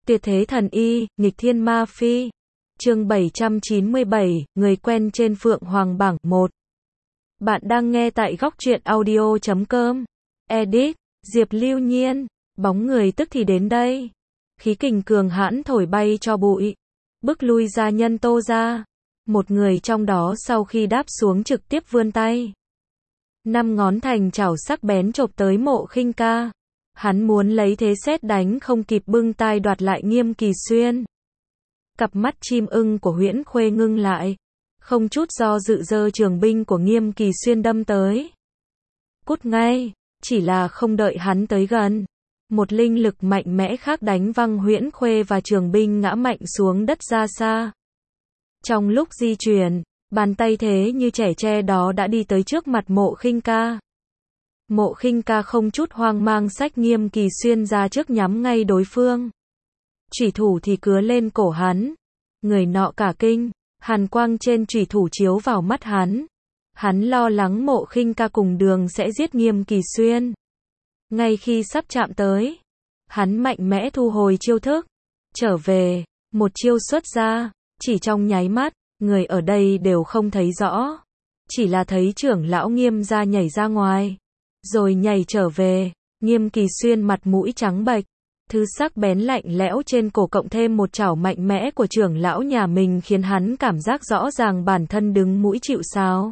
Tuyệt thế thần y, nghịch thiên ma phi. Chương 797, người quen trên Phượng Hoàng bảng 1. Bạn đang nghe tại góc truyện audio.com. Edit, Diệp Lưu Nhiên. Bóng người tức thì đến đây. Khí kình cường hãn thổi bay cho bụi. Bức lui gia nhân Tô ra. Một người trong đó sau khi đáp xuống trực tiếp vươn tay. 5 ngón thành chảo sắc bén chộp tới Mộ Khinh Ca. Hắn muốn lấy thế sét đánh không kịp bưng tai đoạt lại Nghiêm Kỳ Xuyên. Cặp mắt chim ưng của Huyễn Khuê ngưng lại, không chút do dự giơ trường binh của Nghiêm Kỳ Xuyên đâm tới. Cút ngay, chỉ là không đợi hắn tới gần. Một linh lực mạnh mẽ khác đánh văng Huyễn Khuê và trường binh ngã mạnh xuống đất ra xa. Trong lúc di chuyển, bàn tay thế như trẻ tre đó đã đi tới trước mặt Mộ Khinh Ca. Mộ Khinh Ca không chút hoang mang xách Nghiêm Kỳ Xuyên ra trước nhắm ngay đối phương. Chủy thủ thì cứa lên cổ hắn. Người nọ cả kinh, hàn quang trên chủy thủ chiếu vào mắt hắn. Hắn lo lắng Mộ Khinh Ca cùng đường sẽ giết Nghiêm Kỳ Xuyên. Ngay khi sắp chạm tới, hắn mạnh mẽ thu hồi chiêu thức. Trở về, một chiêu xuất ra, chỉ trong nháy mắt, người ở đây đều không thấy rõ. Chỉ là thấy trưởng lão Nghiêm gia nhảy ra ngoài. Rồi nhảy trở về, Nghiêm Kỳ Xuyên mặt mũi trắng bệch, thứ sắc bén lạnh lẽo trên cổ cộng thêm một chảo mạnh mẽ của trưởng lão nhà mình khiến hắn cảm giác rõ ràng bản thân đứng mũi chịu sào.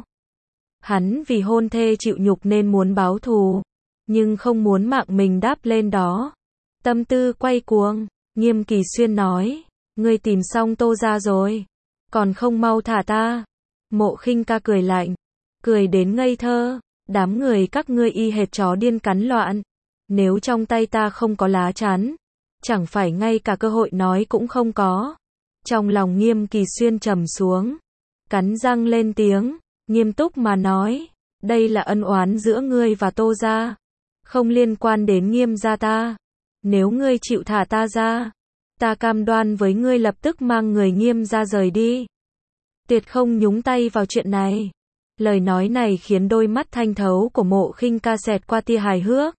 Hắn vì hôn thê chịu nhục nên muốn báo thù, nhưng không muốn mạng mình đáp lên đó. Tâm tư quay cuồng, Nghiêm Kỳ Xuyên nói, ngươi tìm xong Tô ra rồi, còn không mau thả ta. Mộ Khinh Ca cười lạnh, cười đến ngây thơ. Đám người các ngươi y hệt chó điên cắn loạn. Nếu trong tay ta không có lá chắn, chẳng phải ngay cả cơ hội nói cũng không có. Trong lòng Nghiêm Kỳ Xuyên trầm xuống, cắn răng lên tiếng, nghiêm túc mà nói, đây là ân oán giữa ngươi và Tô gia, không liên quan đến Nghiêm gia ta. Nếu ngươi chịu thả ta ra, ta cam đoan với ngươi lập tức mang người Nghiêm gia rời đi. Tuyệt không nhúng tay vào chuyện này. Lời nói này khiến đôi mắt thanh thấu của Mộ Khinh Ca xẹt qua tia hài hước.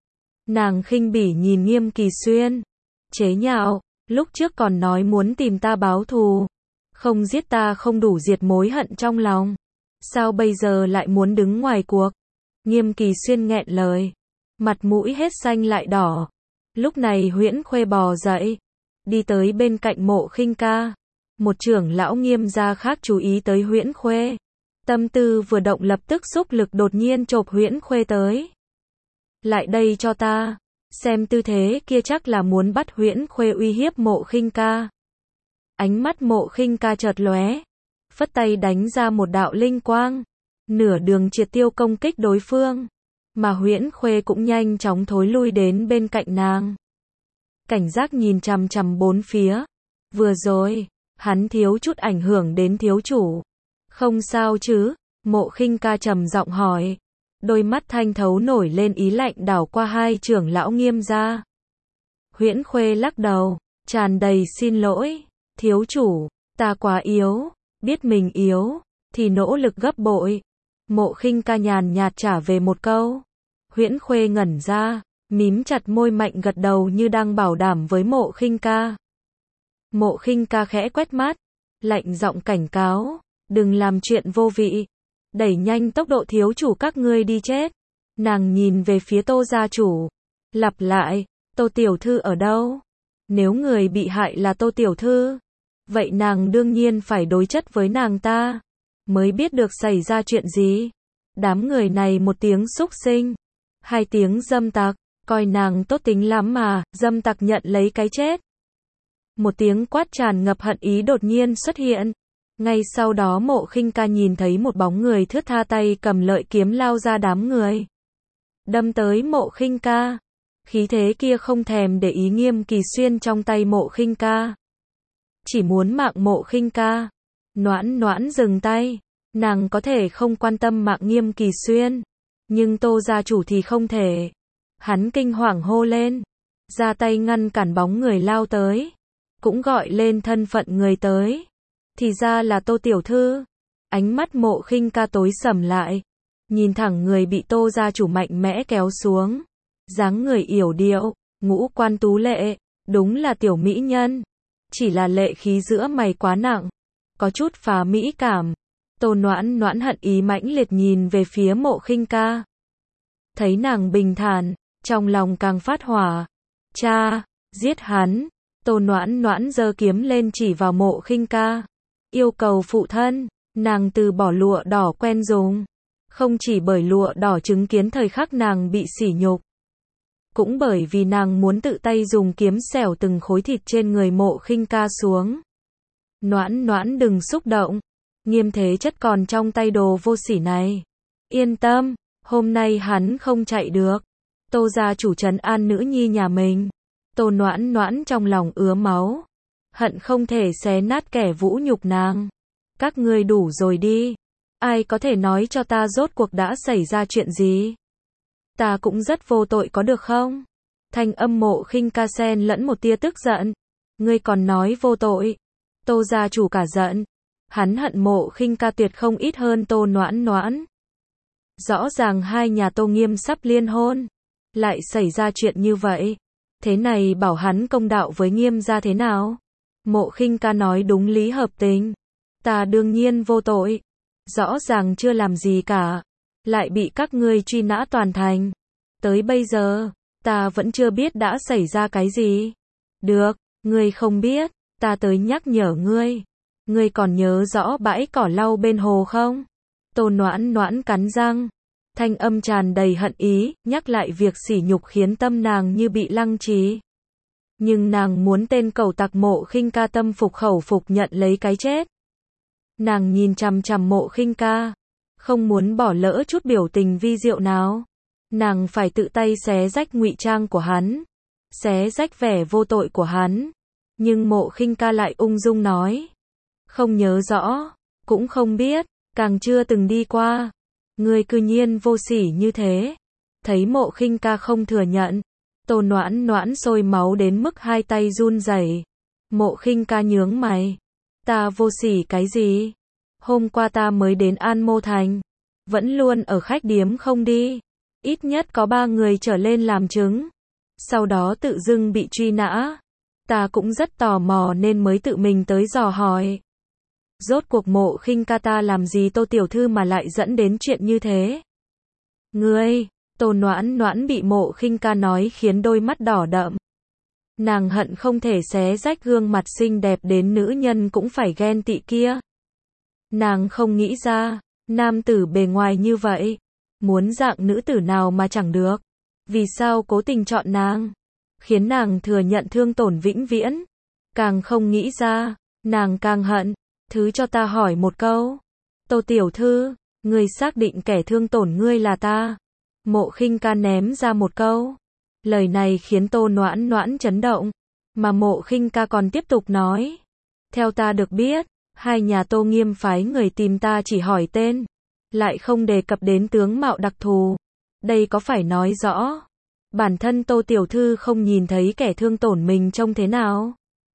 Nàng khinh bỉ nhìn Nghiêm Kỳ Xuyên, chế nhạo, lúc trước còn nói muốn tìm ta báo thù, không giết ta không đủ diệt mối hận trong lòng, sao bây giờ lại muốn đứng ngoài cuộc? Nghiêm Kỳ Xuyên nghẹn lời, mặt mũi hết xanh lại đỏ. Lúc này Huyễn Khuê bò dậy, đi tới bên cạnh Mộ Khinh Ca. Một trưởng lão Nghiêm gia khác chú ý tới Huyễn Khuê. Tâm tư vừa động lập tức xúc lực đột nhiên chộp Huyễn Khuê tới. Lại đây cho ta. Xem tư thế kia chắc là muốn bắt Huyễn Khuê uy hiếp Mộ Khinh Ca. Ánh mắt Mộ Khinh Ca chợt lóe, phất tay đánh ra một đạo linh quang, nửa đường triệt tiêu công kích đối phương, mà Huyễn Khuê cũng nhanh chóng thối lui đến bên cạnh nàng. Cảnh giác nhìn chằm chằm bốn phía. Vừa rồi, hắn thiếu chút ảnh hưởng đến thiếu chủ. Không sao chứ? Mộ Khinh Ca trầm giọng hỏi. Đôi mắt thanh thấu nổi lên ý lạnh đảo qua hai trưởng lão Nghiêm gia. Huyễn Khuê lắc đầu, tràn đầy xin lỗi. Thiếu chủ, ta quá yếu, biết mình yếu, thì nỗ lực gấp bội. Mộ Khinh Ca nhàn nhạt trả về một câu. Huyễn Khuê ngẩn ra, mím chặt môi mạnh gật đầu như đang bảo đảm với Mộ Khinh Ca. Mộ Khinh Ca khẽ quét mắt, lạnh giọng cảnh cáo. Đừng làm chuyện vô vị. Đẩy nhanh tốc độ thiếu chủ các ngươi đi chết. Nàng nhìn về phía Tô gia chủ. Lặp lại, Tô tiểu thư ở đâu? Nếu người bị hại là Tô tiểu thư, vậy nàng đương nhiên phải đối chất với nàng ta. Mới biết được xảy ra chuyện gì. Đám người này một tiếng xúc sinh, hai tiếng dâm tặc, coi nàng tốt tính lắm mà, dâm tặc nhận lấy cái chết. Một tiếng quát tràn ngập hận ý đột nhiên xuất hiện. Ngay sau đó Mộ Khinh Ca nhìn thấy một bóng người thướt tha tay cầm lợi kiếm lao ra đám người. Đâm tới Mộ Khinh Ca. Khí thế kia không thèm để ý Nghiêm Kỳ Xuyên trong tay Mộ Khinh Ca. Chỉ muốn mạng Mộ Khinh Ca. Noãn dừng tay. Nàng có thể không quan tâm mạng Nghiêm Kỳ Xuyên. Nhưng Tô gia chủ thì không thể. Hắn kinh hoàng hô lên. Ra tay ngăn cản bóng người lao tới. Cũng gọi lên thân phận người tới. Thì ra là Tô tiểu thư. Ánh mắt Mộ Khinh Ca tối sầm lại, nhìn thẳng người bị Tô gia chủ mạnh mẽ kéo xuống. Dáng người yểu điệu, ngũ quan tú lệ, Đúng là tiểu mỹ nhân. Chỉ là lệ khí giữa mày quá nặng. Có chút phá mỹ cảm. Tô Noãn Noãn hận ý mãnh liệt nhìn về phía Mộ Khinh Ca. Thấy nàng bình thản, trong lòng càng phát hỏa. Cha, giết hắn. Tô Noãn Noãn giơ kiếm lên chỉ vào Mộ Khinh Ca. Yêu cầu phụ thân, nàng từ bỏ lụa đỏ quen dùng. Không chỉ bởi lụa đỏ chứng kiến thời khắc nàng bị sỉ nhục. Cũng bởi vì nàng muốn tự tay dùng kiếm xẻo từng khối thịt trên người Mộ Khinh Ca xuống. Noãn Noãn đừng xúc động. Nghiêm thế chất còn trong tay đồ vô sỉ này. Yên tâm, hôm nay hắn không chạy được. Tô gia chủ trấn an nữ nhi nhà mình. Tô Noãn Noãn trong lòng ứa máu. Hận không thể xé nát kẻ vũ nhục nàng. Các ngươi đủ rồi đi. Ai có thể nói cho ta rốt cuộc đã xảy ra chuyện gì? Ta cũng rất vô tội có được không? Thanh âm Mộ Khinh Ca xen lẫn một tia tức giận. Ngươi còn nói vô tội. Tô gia chủ cả giận. Hắn hận Mộ Khinh Ca tuyệt không ít hơn Tô Noãn Noãn. Rõ ràng hai nhà Tô Nghiêm sắp liên hôn. Lại xảy ra chuyện như vậy. Thế này bảo hắn công đạo với Nghiêm gia thế nào? Mộ Khinh Ca nói đúng lý hợp tình. Ta đương nhiên vô tội. Rõ ràng chưa làm gì cả. Lại bị các ngươi truy nã toàn thành. Tới bây giờ, ta vẫn chưa biết đã xảy ra cái gì. Được, ngươi không biết, ta tới nhắc nhở ngươi. Ngươi còn nhớ rõ bãi cỏ lau bên hồ không? Tô Noãn Noãn cắn răng. Thanh âm tràn đầy hận ý, nhắc lại việc sỉ nhục khiến tâm nàng như bị lăng trì. Nhưng nàng muốn tên cẩu tặc Mộ Khinh Ca tâm phục khẩu phục nhận lấy cái chết. Nàng nhìn chằm chằm Mộ Khinh Ca, không muốn bỏ lỡ chút biểu tình vi diệu nào. Nàng phải tự tay xé rách ngụy trang của hắn, xé rách vẻ vô tội của hắn. Nhưng Mộ Khinh Ca lại ung dung nói, không nhớ rõ, cũng không biết, càng chưa từng đi qua. Ngươi cư nhiên vô sỉ như thế. Thấy Mộ Khinh Ca không thừa nhận, Tô Noãn Noãn sôi máu đến mức hai tay run rẩy. Mộ Khinh Ca nhướng mày. Ta vô sỉ cái gì? Hôm qua ta mới đến An Mô Thành. Vẫn luôn ở khách điếm không đi. Ít nhất có 3 người trở lên làm chứng. Sau đó tự dưng bị truy nã. Ta cũng rất tò mò nên mới tự mình tới dò hỏi. Rốt cuộc Mộ Khinh Ca ta làm gì Tô tiểu thư mà lại dẫn đến chuyện như thế? Ngươi, Tô Noãn Noãn bị Mộ Khinh Ca nói khiến đôi mắt đỏ đậm. Nàng hận không thể xé rách gương mặt xinh đẹp đến nữ nhân cũng phải ghen tị kia. Nàng không nghĩ ra, nam tử bề ngoài như vậy, muốn dạng nữ tử nào mà chẳng được. Vì sao cố tình chọn nàng? Khiến nàng thừa nhận thương tổn vĩnh viễn. Càng không nghĩ ra, nàng càng hận. Thứ cho ta hỏi một câu. Tô tiểu thư, ngươi xác định kẻ thương tổn ngươi là ta? Mộ Khinh Ca ném ra một câu. Lời này khiến Tô Noãn Noãn chấn động. Mà Mộ Khinh Ca còn tiếp tục nói. Theo ta được biết, hai nhà Tô Nghiêm phái người tìm ta chỉ hỏi tên. Lại không đề cập đến tướng mạo đặc thù. Đây có phải nói rõ bản thân Tô tiểu thư không nhìn thấy kẻ thương tổn mình trông thế nào?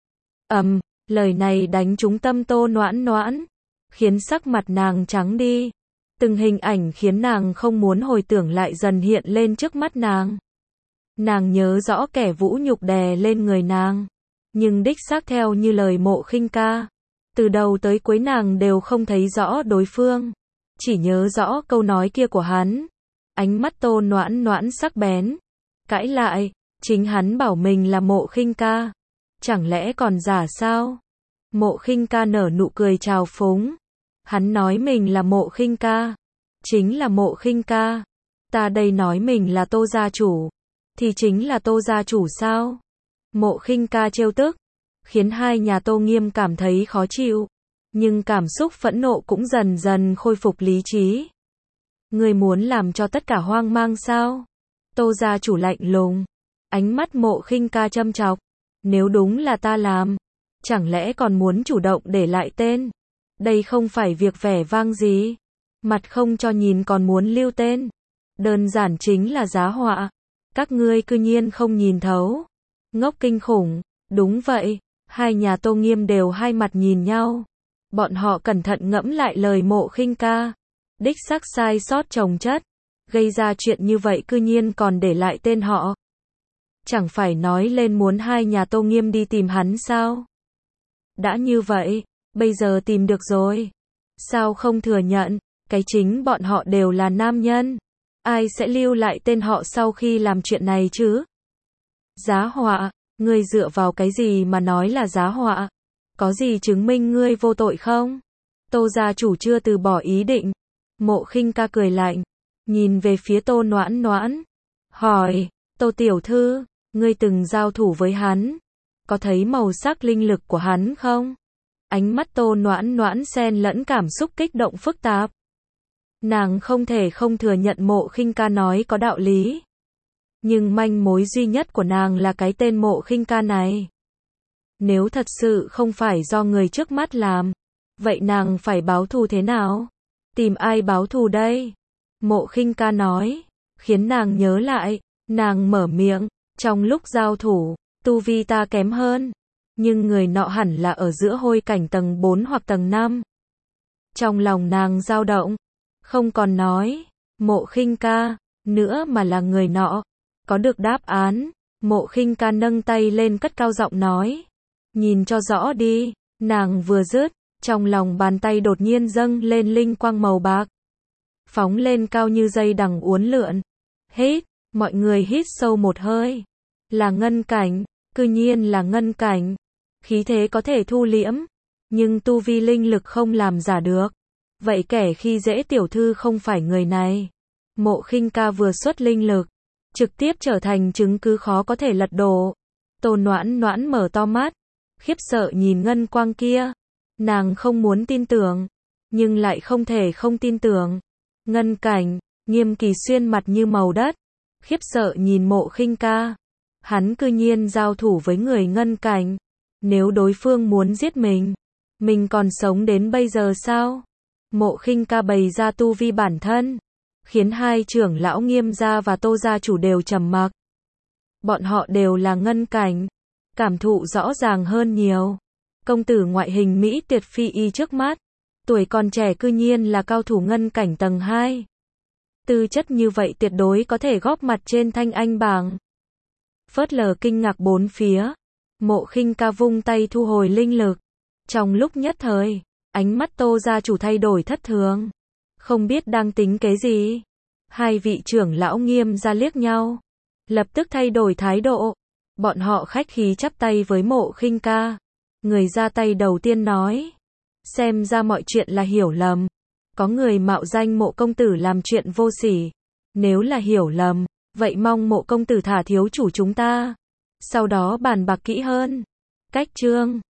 Lời này đánh trúng tâm Tô Noãn Noãn, khiến sắc mặt nàng trắng đi. Từng hình ảnh khiến nàng không muốn hồi tưởng lại dần hiện lên trước mắt nàng. Nàng nhớ rõ kẻ vũ nhục đè lên người nàng, nhưng đích xác theo như lời Mộ Khinh Ca, từ đầu tới cuối nàng đều không thấy rõ đối phương, chỉ nhớ rõ câu nói kia của hắn. Ánh mắt Tô Noãn Noãn sắc bén, cãi lại, chính hắn bảo mình là Mộ Khinh Ca, chẳng lẽ còn giả sao? Mộ Khinh Ca nở nụ cười trào phúng. Hắn nói mình là Mộ Khinh Ca, chính là Mộ Khinh Ca. Ta đây nói mình là Tô gia chủ, thì chính là Tô gia chủ sao? Mộ Khinh Ca trêu tức, khiến hai nhà Tô Nghiêm cảm thấy khó chịu, nhưng cảm xúc phẫn nộ cũng dần dần khôi phục lý trí. Ngươi muốn làm cho tất cả hoang mang sao? Tô gia chủ lạnh lùng, ánh mắt Mộ Khinh Ca châm chọc. Nếu đúng là ta làm, chẳng lẽ còn muốn chủ động để lại tên? Đây không phải việc vẻ vang gì. Mặt không cho nhìn còn muốn lưu tên. Đơn giản chính là giá họa. Các ngươi cư nhiên không nhìn thấu. Ngốc kinh khủng. Đúng vậy, hai nhà Tô Nghiêm đều hai mặt nhìn nhau. Bọn họ cẩn thận ngẫm lại lời Mộ Khinh Ca. Đích xác sai sót chồng chất. Gây ra chuyện như vậy cư nhiên còn để lại tên họ. chẳng phải nói lên muốn hai nhà Tô Nghiêm đi tìm hắn sao? Đã như vậy, bây giờ tìm được rồi. Sao không thừa nhận, cái chính bọn họ đều là nam nhân. Ai sẽ lưu lại tên họ sau khi làm chuyện này chứ? Giá họa, ngươi dựa vào cái gì mà nói là giá họa? Có gì chứng minh ngươi vô tội không? Tô gia chủ chưa từ bỏ ý định. Mộ Khinh Ca cười lạnh, nhìn về phía Tô Noãn Noãn, hỏi, Tô tiểu thư, ngươi từng giao thủ với hắn, có thấy màu sắc linh lực của hắn không? Ánh mắt Tô Noãn Noãn xen lẫn cảm xúc kích động phức tạp. Nàng không thể không thừa nhận Mộ Khinh Ca nói có đạo lý. Nhưng manh mối duy nhất của nàng là cái tên Mộ Khinh Ca này. Nếu thật sự không phải do người trước mắt làm, vậy nàng phải báo thù thế nào? Tìm ai báo thù đây? Mộ Khinh Ca nói, khiến nàng nhớ lại, nàng mở miệng, trong lúc giao thủ, tu vi ta kém hơn, nhưng người nọ hẳn là ở giữa hôi cảnh tầng 4 hoặc tầng 5. Trong lòng nàng dao động, không còn nói, Mộ Khinh Ca, nữa mà là người nọ. Có được đáp án, Mộ Khinh Ca nâng tay lên cất cao giọng nói, nhìn cho rõ đi, nàng vừa dứt, trong lòng bàn tay đột nhiên dâng lên linh quang màu bạc. Phóng lên cao như dây đằng uốn lượn. Hít, mọi người hít sâu một hơi. Là ngân cảnh, cư nhiên là ngân cảnh. Khí thế có thể thu liễm, nhưng tu vi linh lực không làm giả được. Vậy kẻ khi dễ tiểu thư không phải người này. Mộ Khinh Ca vừa xuất linh lực, trực tiếp trở thành chứng cứ khó có thể lật đổ. Tô Noãn Noãn mở to mắt, khiếp sợ nhìn ngân quang kia. Nàng không muốn tin tưởng, nhưng lại không thể không tin tưởng. Ngân cảnh, Nghiêm Kỳ Xuyên mặt như màu đất, khiếp sợ nhìn Mộ Khinh Ca. Hắn cư nhiên giao thủ với người ngân cảnh. Nếu đối phương muốn giết mình còn sống đến bây giờ sao? Mộ Khinh Ca bày ra tu vi bản thân, khiến hai trưởng lão Nghiêm gia và Tô gia chủ đều trầm mặc. Bọn họ đều là ngân cảnh, cảm thụ rõ ràng hơn nhiều. Công tử ngoại hình Mỹ tuyệt phi y trước mắt, tuổi còn trẻ cư nhiên là cao thủ ngân cảnh tầng 2. Tư chất như vậy tuyệt đối có thể góp mặt trên thanh anh bảng. Phớt lờ kinh ngạc bốn phía, Mộ Khinh Ca vung tay thu hồi linh lực. Trong lúc nhất thời, ánh mắt Tô gia chủ thay đổi thất thường, không biết đang tính cái gì. Hai vị trưởng lão Nghiêm gia liếc nhau, lập tức thay đổi thái độ. Bọn họ khách khí chắp tay với Mộ Khinh Ca. Người ra tay đầu tiên nói, xem ra mọi chuyện là hiểu lầm. Có người mạo danh Mộ công tử làm chuyện vô sỉ. Nếu là hiểu lầm, vậy mong Mộ công tử thả thiếu chủ chúng ta, sau đó bàn bạc kỹ hơn. Cách chương